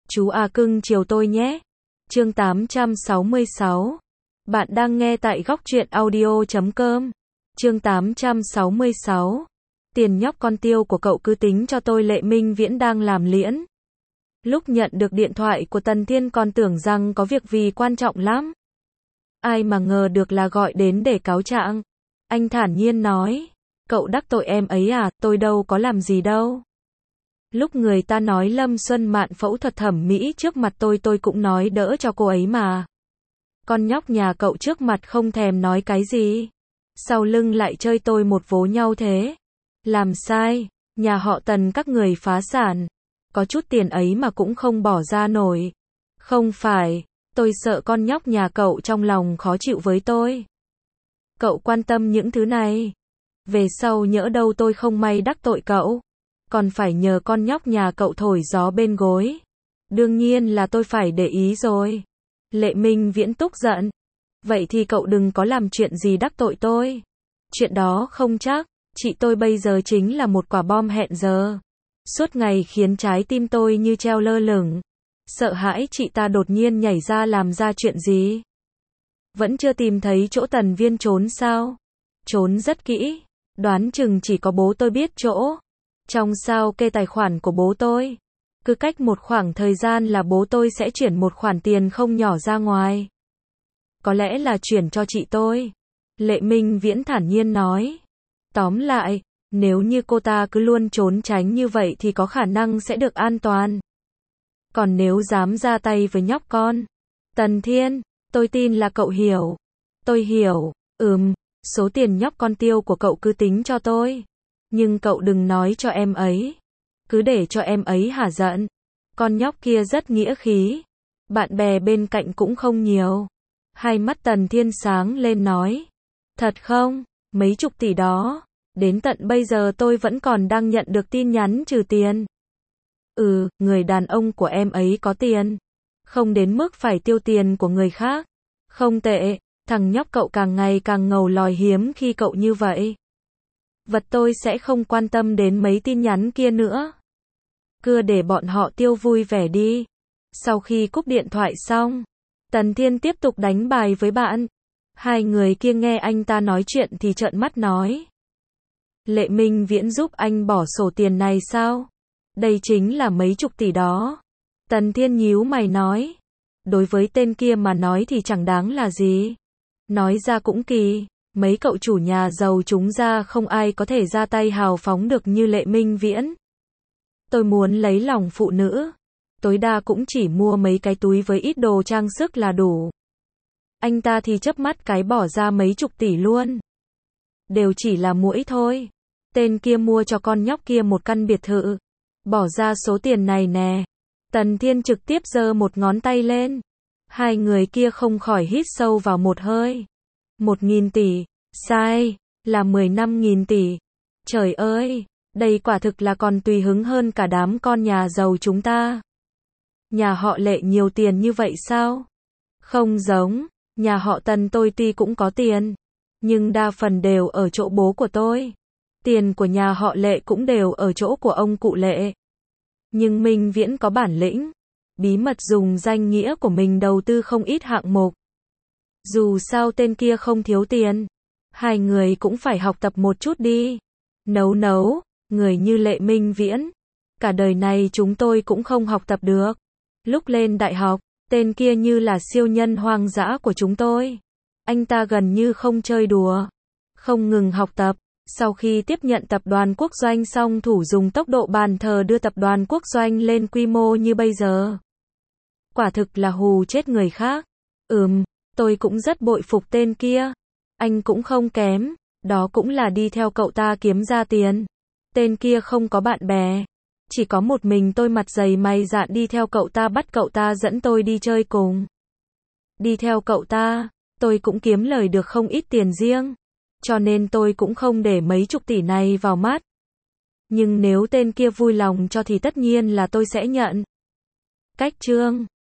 Chú A cưng chiều tôi nhé. Chương 866. Bạn đang nghe tại góc truyện audio.com. Chương 866. Tiền nhóc con tiêu của cậu cứ tính cho tôi. Lệ Minh Viễn đang làm liễn. Lúc nhận được điện thoại của Tần Thiên còn tưởng rằng có việc gì quan trọng lắm. Ai mà ngờ được là gọi đến để cáo trạng. Anh thản nhiên nói, cậu đắc tội em ấy à, tôi đâu có làm gì đâu. Lúc người ta nói Lâm Xuân Mạn phẫu thuật thẩm mỹ trước mặt tôi cũng nói đỡ cho cô ấy mà. Con nhóc nhà cậu trước mặt không thèm nói cái gì. Sau lưng lại chơi tôi một vố nhau thế. Làm sai, nhà họ Tần các người phá sản. Có chút tiền ấy mà cũng không bỏ ra nổi. Không phải, tôi sợ con nhóc nhà cậu trong lòng khó chịu với tôi. Cậu quan tâm những thứ này. Về sau nhỡ đâu tôi không may đắc tội cậu. Còn phải nhờ con nhóc nhà cậu thổi gió bên gối. Đương nhiên là tôi phải để ý rồi. Lệ Minh Viễn tức giận. Vậy thì cậu đừng có làm chuyện gì đắc tội tôi. Chuyện đó không chắc. Chị tôi bây giờ chính là một quả bom hẹn giờ. Suốt ngày khiến trái tim tôi như treo lơ lửng. Sợ hãi chị ta đột nhiên nhảy ra làm ra chuyện gì. Vẫn chưa tìm thấy chỗ Tần Viên trốn sao? Trốn rất kỹ. Đoán chừng chỉ có bố tôi biết chỗ. Trong sao kê tài khoản của bố tôi. Cứ cách một khoảng thời gian là bố tôi sẽ chuyển một khoản tiền không nhỏ ra ngoài. Có lẽ là chuyển cho chị tôi. Lệ Minh Viễn thản nhiên nói. Tóm lại, nếu như cô ta cứ luôn trốn tránh như vậy thì có khả năng sẽ được an toàn. Còn nếu dám ra tay với nhóc con. Tần Thiên, tôi tin là cậu hiểu. Tôi hiểu, số tiền nhóc con tiêu của cậu cứ tính cho tôi. Nhưng cậu đừng nói cho em ấy. Cứ để cho em ấy hả giận. Con nhóc kia rất nghĩa khí. Bạn bè bên cạnh cũng không nhiều. Hai mắt Tần Thiên sáng lên nói. Thật không? Mấy chục tỷ đó. Đến tận bây giờ tôi vẫn còn đang nhận được tin nhắn trừ tiền. Người đàn ông của em ấy có tiền. Không đến mức phải tiêu tiền của người khác. Không tệ, thằng nhóc cậu càng ngày càng ngầu lòi hiếm khi cậu như vậy. Vật tôi sẽ không quan tâm đến mấy tin nhắn kia nữa. Cứ để bọn họ tiêu vui vẻ đi. Sau khi cúp điện thoại xong, Tần Thiên tiếp tục đánh bài với bạn. Hai người kia nghe anh ta nói chuyện thì trợn mắt nói. Lệ Minh Viễn giúp anh bỏ sổ tiền này sao? Đây chính là mấy chục tỷ đó. Tần Thiên nhíu mày nói. Đối với tên kia mà nói thì chẳng đáng là gì. Nói ra cũng kỳ. Mấy cậu chủ nhà giàu chúng ra không ai có thể ra tay hào phóng được như Lệ Minh Viễn. Tôi muốn lấy lòng phụ nữ. Tối đa cũng chỉ mua mấy cái túi với ít đồ trang sức là đủ. Anh ta thì chớp mắt cái bỏ ra mấy chục tỷ luôn. Đều chỉ là muỗi thôi. Tên kia mua cho con nhóc kia một căn biệt thự. Bỏ ra số tiền này nè. Tần Thiên trực tiếp giơ một ngón tay lên. Hai người kia không khỏi hít sâu vào một hơi. 1.000 tỷ. Sai. Là 15.000 tỷ. Trời ơi. Đây quả thực là còn tùy hứng hơn cả đám con nhà giàu chúng ta. Nhà họ Lệ nhiều tiền như vậy sao? Không giống. Nhà họ Tần tôi tuy cũng có tiền. Nhưng đa phần đều ở chỗ bố của tôi. Tiền của nhà họ Lệ cũng đều ở chỗ của ông cụ Lệ. Nhưng Minh Viễn có bản lĩnh. Bí mật dùng danh nghĩa của mình đầu tư không ít hạng mục. Dù sao tên kia không thiếu tiền. Hai người cũng phải học tập một chút đi. Nấu, người như Lệ Minh Viễn. Cả đời này chúng tôi cũng không học tập được. Lúc lên đại học, tên kia như là siêu nhân hoang dã của chúng tôi. Anh ta gần như không chơi đùa. Không ngừng học tập. Sau khi tiếp nhận tập đoàn quốc doanh xong thủ dùng tốc độ bàn thờ đưa tập đoàn quốc doanh lên quy mô như bây giờ. Quả thực là hù chết người khác. Tôi cũng rất bội phục tên kia. Anh cũng không kém. Đó cũng là đi theo cậu ta kiếm ra tiền. Tên kia không có bạn bè. Chỉ có một mình tôi mặt dày mày dạn đi theo cậu ta bắt cậu ta dẫn tôi đi chơi cùng. Đi theo cậu ta, tôi cũng kiếm lời được không ít tiền riêng. Cho nên tôi cũng không để mấy chục tỷ này vào mắt. Nhưng nếu tên kia vui lòng cho thì tất nhiên là tôi sẽ nhận. Cách chương